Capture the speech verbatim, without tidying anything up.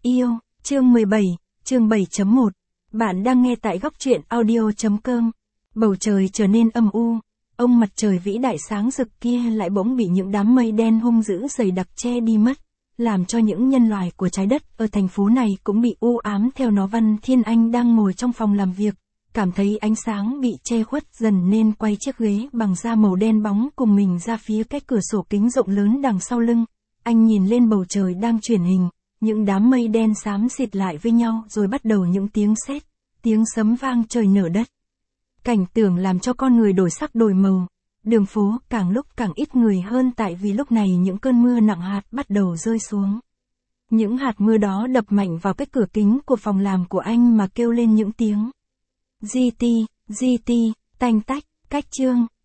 yêu, chương mười bảy, chương bảy chấm một. Bạn đang nghe tại góc truyện audio chấm com. Bầu trời trở nên âm u, ông mặt trời vĩ đại sáng rực kia lại bỗng bị những đám mây đen hung dữ dày đặc che đi mất, làm cho những nhân loại của trái đất ở thành phố này cũng bị u ám theo nó. Văn Thiên Anh đang ngồi trong phòng làm việc, cảm thấy ánh sáng bị che khuất dần nên quay chiếc ghế bằng da màu đen bóng cùng mình ra phía cái cửa sổ kính rộng lớn đằng sau lưng. Anh nhìn lên bầu trời đang chuyển hình, những đám mây đen xám xịt lại với nhau rồi bắt đầu những tiếng sét, tiếng sấm vang trời nở đất. Cảnh tượng làm cho con người đổi sắc đổi màu, đường phố càng lúc càng ít người hơn tại vì lúc này những cơn mưa nặng hạt bắt đầu rơi xuống. Những hạt mưa đó đập mạnh vào cái cửa kính của phòng làm của anh mà kêu lên những tiếng G T, G T, tanh tách, cách chương.